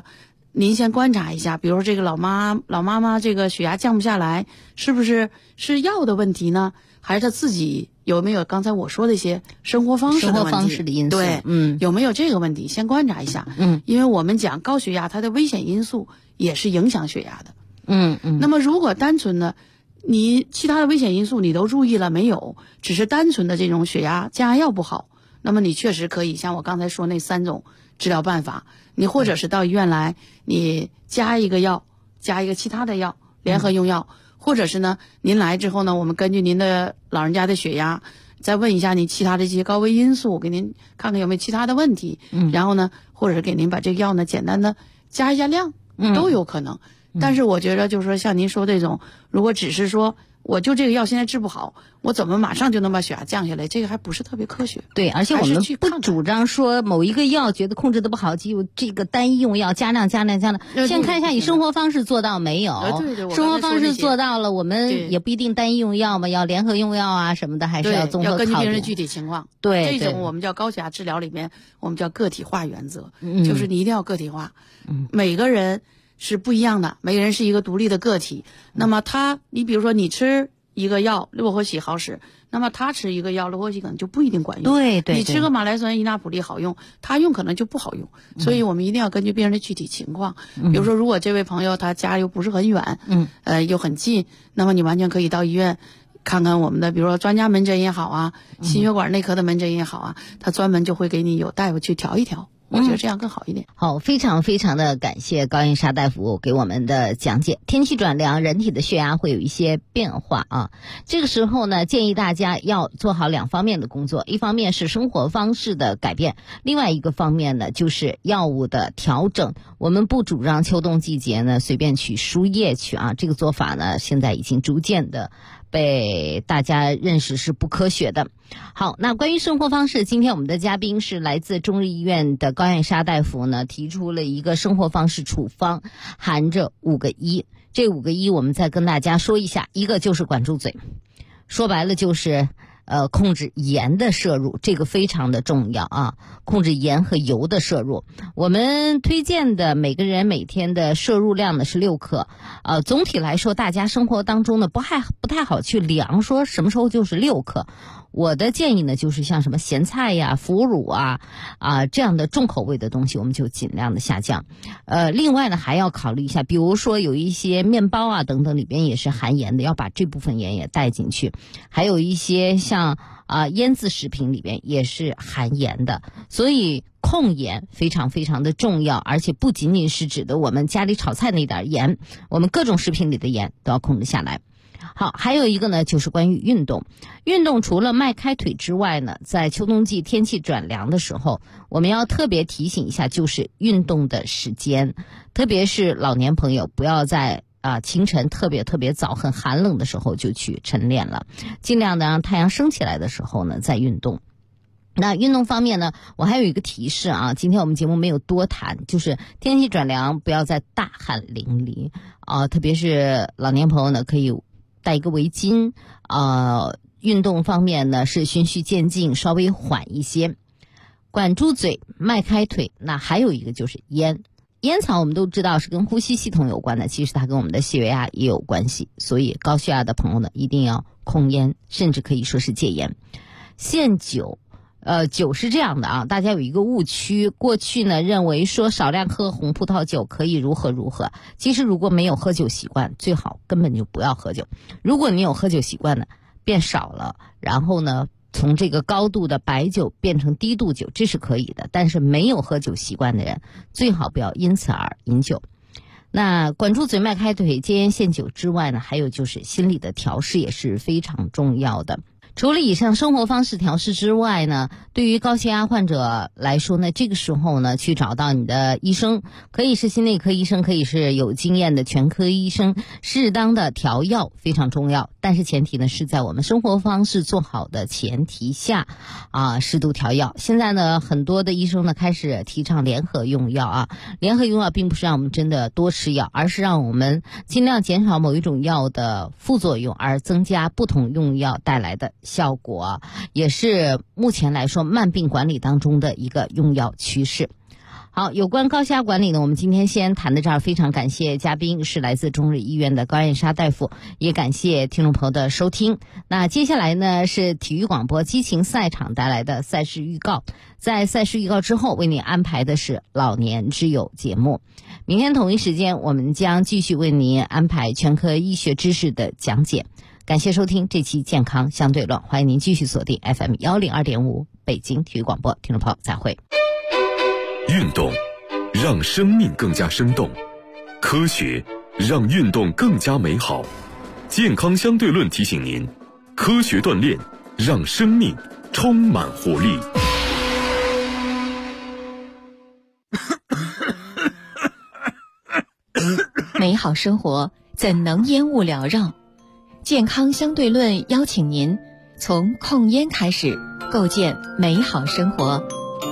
您先观察一下，比如说这个老妈妈这个血压降不下来，是不是药的问题呢？还是她自己有没有刚才我说的一些生活方式的问题？ 生活方式的因素， 对，有没有这个问题？先观察一下，因为我们讲高血压，它的危险因素也是影响血压的，那么如果单纯的你其他的危险因素你都注意了没有？只是单纯的这种血压降压药不好，那么你确实可以像我刚才说那3种治疗办法，你或者是到医院来，你加一个药，加一个其他的药，联合用药，或者是呢，您来之后呢，我们根据您的老人家的血压，再问一下您其他的这些高危因素，给您看看有没有其他的问题，然后呢，或者是给您把这个药呢简单的加一下量，都有可能。但是我觉得就是说像您说这种，如果只是说我就这个药现在治不好，我怎么马上就能把血压降下来？这个还不是特别科学。 对，而且我们不主张说某一个药觉得控制的不好，就这个单一用药加量。先看一下你生活方式做到没有？ 对， 生活方式做到了，我们也不一定单一用药嘛，要联合用药啊什么的，还是要综合考虑。 要根据病人的具体情况。 对， 这种我们叫高血压治疗里面，我们叫个体化原则，就是你一定要个体化。每个人是不一样的，每个人是一个独立的个体。那么你比如说你吃一个药洛霍喜好使，那么他吃一个药洛霍喜可能就不一定管用。 对， 你吃个马来酸伊那普利好用，他用可能就不好用。所以我们一定要根据病人的具体情况。比如说，如果这位朋友他家又不是很远，又很近，那么你完全可以到医院看看我们的，比如说专家门诊也好啊，心血管内科的门诊也好啊，他专门就会给你有大夫去调一调。我觉得这样更好一点。 好，非常非常的感谢高燕莎大夫给我们的讲解。天气转凉，人体的血压会有一些变化啊。这个时候呢，建议大家要做好2方面的工作，一方面是生活方式的改变，另外一个方面呢就是药物的调整。我们不主张秋冬季节呢随便取输液去啊，这个做法呢现在已经逐渐的被大家认识是不科学的。好，那关于生活方式，今天我们的嘉宾是来自中日医院的高燕莎大夫呢，提出了一个生活方式处方，含着5个一。这5个一我们再跟大家说一下，一个就是管住嘴，说白了就是控制盐的摄入，这个非常的重要啊，控制盐和油的摄入。我们推荐的每个人每天的摄入量呢是6克。总体来说，大家生活当中呢不太好去量说什么时候就是6克。我的建议呢，就是像什么咸菜呀、腐乳啊这样的重口味的东西，我们就尽量的下降。另外呢，还要考虑一下，比如说有一些面包啊等等里边也是含盐的，要把这部分盐也带进去。还有一些像腌制食品里边也是含盐的，所以控盐非常非常的重要，而且不仅仅是指的我们家里炒菜那点盐，我们各种食品里的盐都要控制下来。好，还有一个呢，就是关于运动。运动除了迈开腿之外呢，在秋冬季天气转凉的时候，我们要特别提醒一下，就是运动的时间，特别是老年朋友，不要在清晨特别早很寒冷的时候就去晨练了，尽量的让太阳升起来的时候呢再运动。那运动方面呢，我还有一个提示啊，今天我们节目没有多谈，就是天气转凉，不要再大汗淋漓特别是老年朋友呢，可以带一个围巾运动方面呢是循序渐进，稍微缓一些，管住嘴，迈开腿。那还有一个就是烟草，我们都知道是跟呼吸系统有关的，其实它跟我们的血压也有关系，所以高血压的朋友呢一定要控烟，甚至可以说是戒烟。限酒酒是这样的啊，大家有一个误区，过去呢认为说少量喝红葡萄酒可以如何，其实如果没有喝酒习惯，最好根本就不要喝酒。如果你有喝酒习惯呢，变少了，然后呢从这个高度的白酒变成低度酒，这是可以的，但是没有喝酒习惯的人最好不要因此而饮酒。那管住嘴，迈开腿，戒烟限酒之外呢，还有就是心理的调试也是非常重要的。除了以上生活方式调试之外呢，对于高血压患者来说呢，这个时候呢，去找到你的医生，可以是心内科医生，可以是有经验的全科医生，适当的调药非常重要。但是前提呢，是在我们生活方式做好的前提下适度调药。现在呢，很多的医生呢开始提倡联合用药联合用药并不是让我们真的多吃药，而是让我们尽量减少某一种药的副作用，而增加不同用药带来的效果，也是目前来说慢病管理当中的一个用药趋势。 好，有关高血压管理呢，我们今天先谈到这儿。非常感谢嘉宾是来自中日医院的高艳莎大夫，也感谢听众朋友的收听。那接下来呢是体育广播激情赛场带来的赛事预告，在赛事预告之后为您安排的是老年之友节目。明天同一时间我们将继续为您安排全科医学知识的讲解。感谢收听这期健康相对论，欢迎您继续锁定 FM 102.5北京体育广播，听众朋友再会。 运动让生命更加生动，科学让运动更加美好。健康相对论提醒您，科学锻炼让生命充满活力。 美好生活怎能烟雾缭绕？健康相对论邀请您从控烟开始，构建美好生活。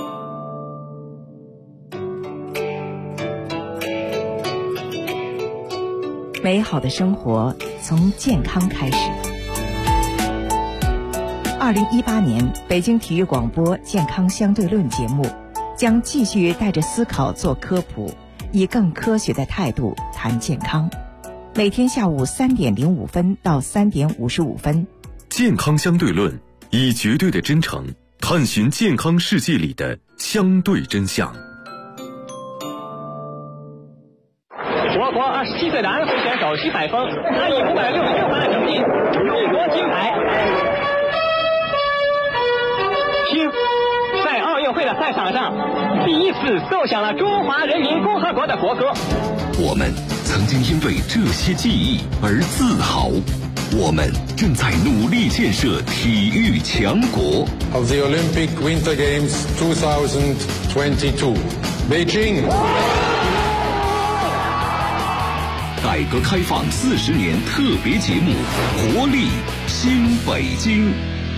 美好的生活从健康开始。2018年北京体育广播健康相对论节目将继续带着思考做科普，以更科学的态度谈健康。每天下午3点05分到3点55分。 健康相对论以绝对的真诚探寻健康世界里的相对真相。 我国27岁的安徽选手徐海峰，他以566分的成绩勇夺金牌。听，在奥运会的赛场上，第一次奏响了中华人民共和国的国歌。 我们曾经因为这些记忆而自豪，我们正在努力建设体育强国。 Of the Olympic Winter Games 2022, Beijing。 改革开放40年特别节目《活力新北京》。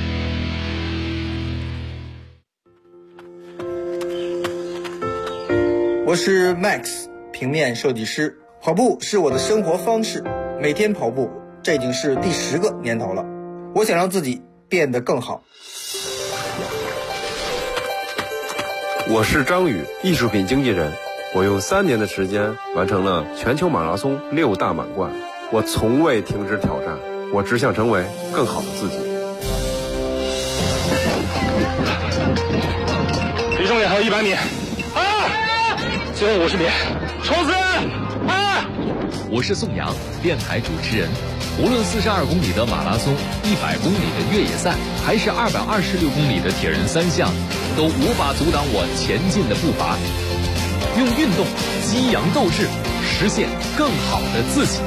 我是 Max， 平面设计师。跑步是我的生活方式，每天跑步，这已经是第10个年头了。我想让自己变得更好。 我是张宇，艺术品经纪人。我用3年的时间完成了全球马拉松6大满贯。我从未停止挑战，我只想成为更好的自己。 离终点还有100米，最后50米，冲刺！ 我是宋阳，电台主持人。无论42公里的马拉松、100公里的越野赛，还是226公里的铁人3项，都无法阻挡我前进的步伐。用运动激扬斗志，实现更好的自己。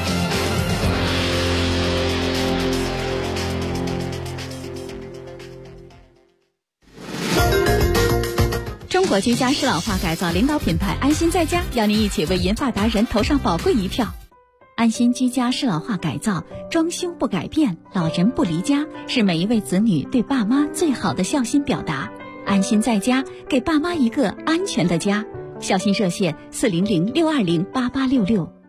中国居家适老化改造领导品牌安心在家，邀您一起为银发达人投上宝贵一票。安心居家适老化改造，装修不改变，老人不离家，是每一位子女对爸妈最好的孝心表达。安心在家，给爸妈一个安全的家。孝心热线400-620-8866。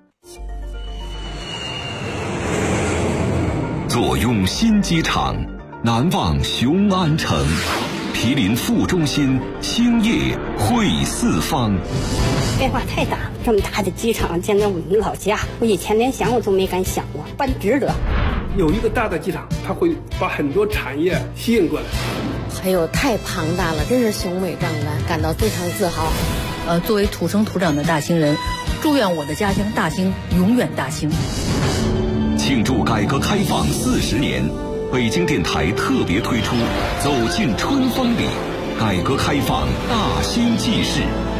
坐拥新机场，难忘雄安城。毗邻副中心，兴业汇四方。 变化太大，这么大的机场建在我们老家，我以前连想我都没敢想过，办值得。 有一个大的机场，它会把很多产业吸引过来。 还有太庞大了，真是雄伟壮观，感到非常自豪。 作为土生土长的大兴人，祝愿我的家乡大兴永远大兴。 庆祝改革开放40年，北京电台特别推出《走进春风里》，改革开放大兴纪事。